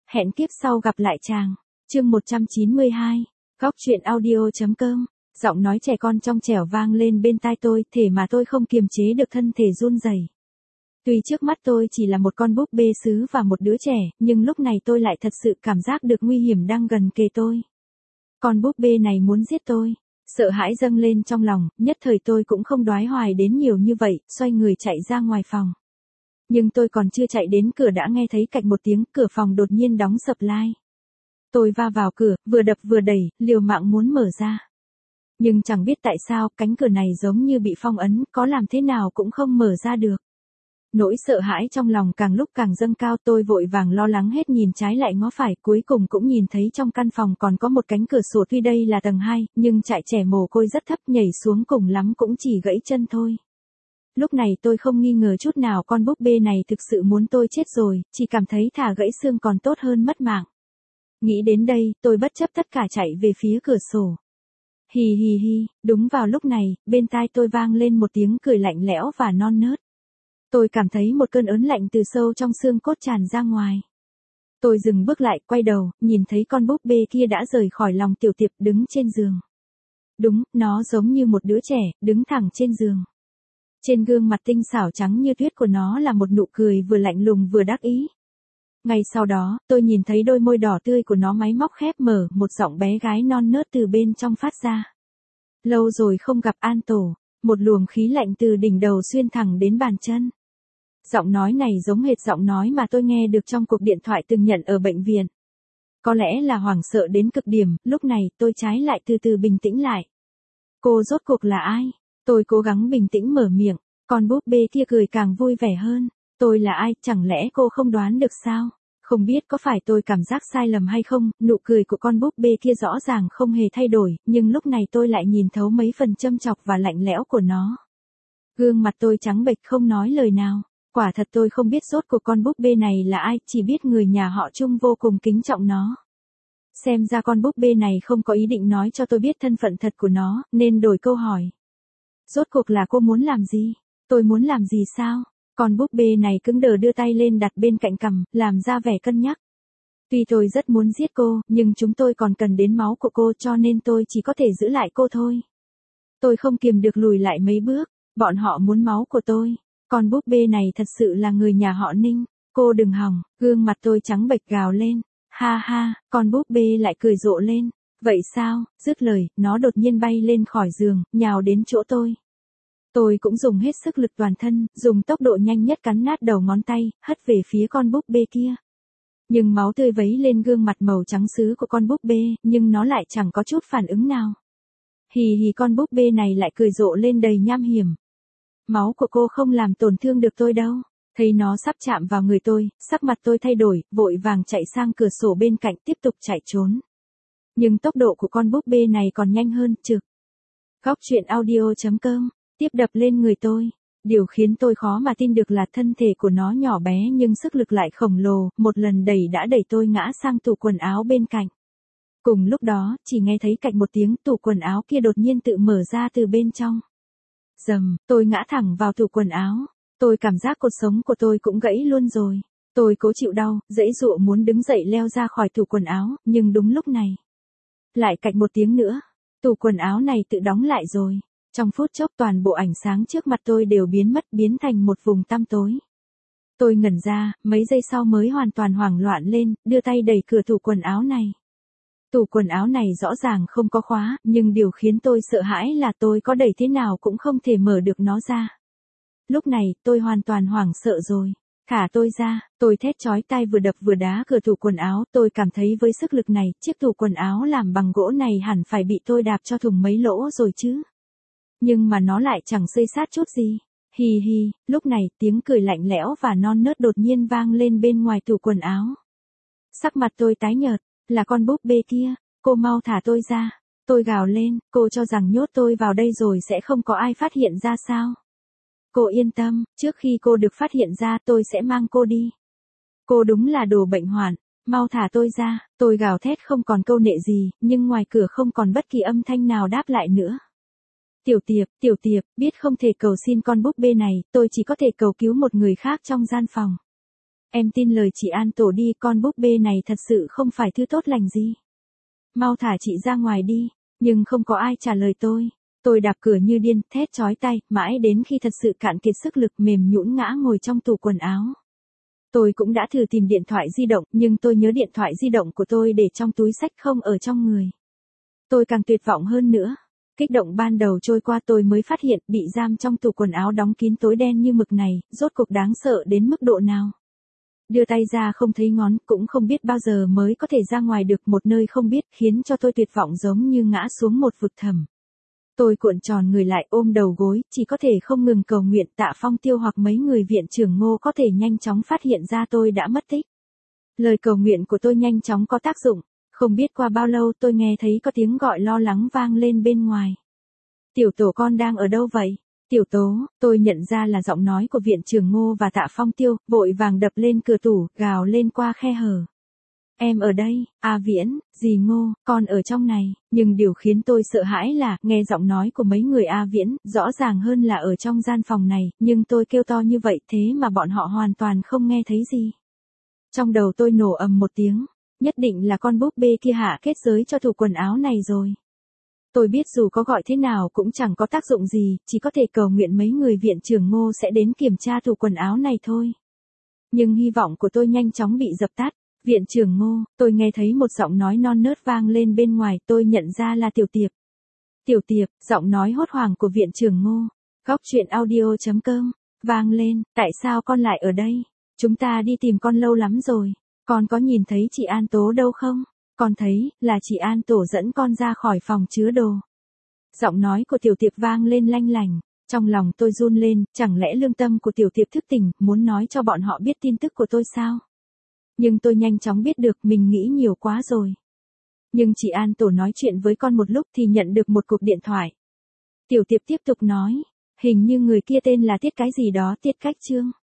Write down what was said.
Hẹn kiếp sau gặp lại chàng. Chương 192. Góc truyện audio.com. Giọng nói trẻ con trong trẻo vang lên bên tai tôi, thể mà tôi không kiềm chế được thân thể run rẩy. Tuy trước mắt tôi chỉ là một con búp bê sứ và một đứa trẻ, nhưng lúc này tôi lại thật sự cảm giác được nguy hiểm đang gần kề tôi. Con búp bê này muốn giết tôi. Sợ hãi dâng lên trong lòng, nhất thời tôi cũng không đoái hoài đến nhiều như vậy, xoay người chạy ra ngoài phòng. Nhưng tôi còn chưa chạy đến cửa đã nghe thấy cạch một tiếng, cửa phòng đột nhiên đóng sập lai. Tôi va vào cửa, vừa đập vừa đẩy, liều mạng muốn mở ra. Nhưng chẳng biết tại sao, cánh cửa này giống như bị phong ấn, có làm thế nào cũng không mở ra được. Nỗi sợ hãi trong lòng càng lúc càng dâng cao, tôi vội vàng lo lắng hết nhìn trái lại ngó phải, cuối cùng cũng nhìn thấy trong căn phòng còn có một cánh cửa sổ, tuy đây là tầng 2, nhưng trại trẻ mồ côi rất thấp, nhảy xuống cùng lắm cũng chỉ gãy chân thôi. Lúc này tôi không nghi ngờ chút nào con búp bê này thực sự muốn tôi chết rồi, chỉ cảm thấy thả gãy xương còn tốt hơn mất mạng. Nghĩ đến đây, tôi bất chấp tất cả chạy về phía cửa sổ. Hì hì hì, đúng vào lúc này, bên tai tôi vang lên một tiếng cười lạnh lẽo và non nớt. Tôi cảm thấy một cơn ớn lạnh từ sâu trong xương cốt tràn ra ngoài. Tôi dừng bước lại, quay đầu, nhìn thấy con búp bê kia đã rời khỏi lòng Tiểu Tiệp, đứng trên giường. Đúng, nó giống như một đứa trẻ, đứng thẳng trên giường. Trên gương mặt tinh xảo trắng như tuyết của nó là một nụ cười vừa lạnh lùng vừa đắc ý. Ngay sau đó, tôi nhìn thấy đôi môi đỏ tươi của nó máy móc khép mở, một giọng bé gái non nớt từ bên trong phát ra. Lâu rồi không gặp An Tổ, một luồng khí lạnh từ đỉnh đầu xuyên thẳng đến bàn chân. Giọng nói này giống hệt giọng nói mà tôi nghe được trong cuộc điện thoại từng nhận ở bệnh viện. Có lẽ là hoảng sợ đến cực điểm, lúc này tôi trái lại từ từ bình tĩnh lại. Cô rốt cuộc là ai? Tôi cố gắng bình tĩnh mở miệng, con búp bê kia cười càng vui vẻ hơn. Tôi là ai, chẳng lẽ cô không đoán được sao? Không biết có phải tôi cảm giác sai lầm hay không, nụ cười của con búp bê kia rõ ràng không hề thay đổi, nhưng lúc này tôi lại nhìn thấu mấy phần châm chọc và lạnh lẽo của nó. Gương mặt tôi trắng bệch không nói lời nào. Quả thật tôi không biết rốt cuộc con búp bê này là ai, chỉ biết người nhà họ Trung vô cùng kính trọng nó. Xem ra con búp bê này không có ý định nói cho tôi biết thân phận thật của nó, nên đổi câu hỏi. Rốt cuộc là cô muốn làm gì? Tôi muốn làm gì sao? Con búp bê này cứng đờ đưa tay lên đặt bên cạnh cằm, làm ra vẻ cân nhắc. Tuy tôi rất muốn giết cô, nhưng chúng tôi còn cần đến máu của cô cho nên tôi chỉ có thể giữ lại cô thôi. Tôi không kiềm được lùi lại mấy bước, bọn họ muốn máu của tôi. Con búp bê này thật sự là người nhà họ Ninh, cô đừng hòng, gương mặt tôi trắng bệch gào lên. Ha ha, con búp bê lại cười rộ lên. Vậy sao? Dứt lời, nó đột nhiên bay lên khỏi giường, nhào đến chỗ tôi. Tôi cũng dùng hết sức lực toàn thân, dùng tốc độ nhanh nhất cắn nát đầu ngón tay, hất về phía con búp bê kia. Nhưng máu tươi vấy lên gương mặt màu trắng sứ của con búp bê, nhưng nó lại chẳng có chút phản ứng nào. Hì hì, con búp bê này lại cười rộ lên đầy nham hiểm. Máu của cô không làm tổn thương được tôi đâu. Thấy nó sắp chạm vào người tôi, sắc mặt tôi thay đổi, vội vàng chạy sang cửa sổ bên cạnh tiếp tục chạy trốn. Nhưng tốc độ của con búp bê này còn nhanh hơn, trực. Góc truyện audio.com, tiếp đập lên người tôi. Điều khiến tôi khó mà tin được là thân thể của nó nhỏ bé nhưng sức lực lại khổng lồ, một lần đẩy đã đẩy tôi ngã sang tủ quần áo bên cạnh. Cùng lúc đó, chỉ nghe thấy cạch một tiếng, tủ quần áo kia đột nhiên tự mở ra từ bên trong. Dầm, tôi ngã thẳng vào tủ quần áo. Tôi cảm giác cột sống của tôi cũng gãy luôn rồi. Tôi cố chịu đau, giãy giụa muốn đứng dậy leo ra khỏi tủ quần áo, nhưng đúng lúc này. Lại cạch một tiếng nữa, tủ quần áo này tự đóng lại rồi. Trong phút chốc toàn bộ ánh sáng trước mặt tôi đều biến mất, biến thành một vùng tăm tối. Tôi ngẩn ra, mấy giây sau mới hoàn toàn hoảng loạn lên, đưa tay đẩy cửa tủ quần áo này. Tủ quần áo này rõ ràng không có khóa, nhưng điều khiến tôi sợ hãi là tôi có đẩy thế nào cũng không thể mở được nó ra. Lúc này, tôi hoàn toàn hoảng sợ rồi. Thả tôi ra, tôi thét chói tai vừa đập vừa đá cửa tủ quần áo, tôi cảm thấy với sức lực này, chiếc tủ quần áo làm bằng gỗ này hẳn phải bị tôi đạp cho thủng mấy lỗ rồi chứ. Nhưng mà nó lại chẳng xây sát chút gì. Hì hì, lúc này tiếng cười lạnh lẽo và non nớt đột nhiên vang lên bên ngoài tủ quần áo. Sắc mặt tôi tái nhợt, là con búp bê kia, cô mau thả tôi ra. Tôi gào lên, cô cho rằng nhốt tôi vào đây rồi sẽ không có ai phát hiện ra sao? Cô yên tâm, trước khi cô được phát hiện ra tôi sẽ mang cô đi. Cô đúng là đồ bệnh hoạn, mau thả tôi ra. Tôi gào thét không còn câu nệ gì, nhưng ngoài cửa không còn bất kỳ âm thanh nào đáp lại nữa. Tiểu Tiệp, biết không thể cầu xin con búp bê này, tôi chỉ có thể cầu cứu một người khác trong gian phòng. Em tin lời chị An Tổ đi, con búp bê này thật sự không phải thứ tốt lành gì. Mau thả chị ra ngoài đi, nhưng không có ai trả lời tôi. Tôi đạp cửa như điên, thét chói tai, mãi đến khi thật sự cạn kiệt sức lực mềm nhũn ngã ngồi trong tủ quần áo. Tôi cũng đã thử tìm điện thoại di động, nhưng tôi nhớ điện thoại di động của tôi để trong túi xách không ở trong người. Tôi càng tuyệt vọng hơn nữa. Kích động ban đầu trôi qua tôi mới phát hiện bị giam trong tủ quần áo đóng kín tối đen như mực này, rốt cuộc đáng sợ đến mức độ nào. Đưa tay ra không thấy ngón, cũng không biết bao giờ mới có thể ra ngoài được, một nơi không biết, khiến cho tôi tuyệt vọng giống như ngã xuống một vực thẳm. Tôi cuộn tròn người lại ôm đầu gối, chỉ có thể không ngừng cầu nguyện Tạ Phong Tiêu hoặc mấy người viện trưởng Ngô có thể nhanh chóng phát hiện ra tôi đã mất tích. Lời cầu nguyện của tôi nhanh chóng có tác dụng, không biết qua bao lâu tôi nghe thấy có tiếng gọi lo lắng vang lên bên ngoài. Tiểu Tổ con đang ở đâu vậy? Tiểu Tố, tôi nhận ra là giọng nói của viện trưởng Ngô và Tạ Phong Tiêu, vội vàng đập lên cửa tủ, gào lên qua khe hở. Em ở đây, A Viễn, dì Ngô, con ở trong này, nhưng điều khiến tôi sợ hãi là nghe giọng nói của mấy người A Viễn, rõ ràng hơn là ở trong gian phòng này, nhưng tôi kêu to như vậy thế mà bọn họ hoàn toàn không nghe thấy gì. Trong đầu tôi nổ ầm một tiếng, nhất định là con búp bê kia hạ kết giới cho tủ quần áo này rồi. Tôi biết dù có gọi thế nào cũng chẳng có tác dụng gì, chỉ có thể cầu nguyện mấy người viện trưởng Ngô sẽ đến kiểm tra tủ quần áo này thôi. Nhưng hy vọng của tôi nhanh chóng bị dập tắt. Viện trưởng Ngô, tôi nghe thấy một giọng nói non nớt vang lên bên ngoài, tôi nhận ra là Tiểu Tiệp. Tiểu Tiệp, giọng nói hốt hoảng của viện trưởng Ngô. Góc truyện audio.com, vang lên, tại sao con lại ở đây? Chúng ta đi tìm con lâu lắm rồi, con có nhìn thấy chị An Tố đâu không? Con thấy, là chị An Tổ dẫn con ra khỏi phòng chứa đồ. Giọng nói của Tiểu Tiệp vang lên lanh lành, trong lòng tôi run lên, chẳng lẽ lương tâm của Tiểu Tiệp thức tỉnh, muốn nói cho bọn họ biết tin tức của tôi sao? Nhưng tôi nhanh chóng biết được mình nghĩ nhiều quá rồi. Nhưng chị An Tổ nói chuyện với con một lúc thì nhận được một cuộc điện thoại. Tiểu Tiệp tiếp tục nói, hình như người kia tên là Tiết cái gì đó, Tiết Cách Trương.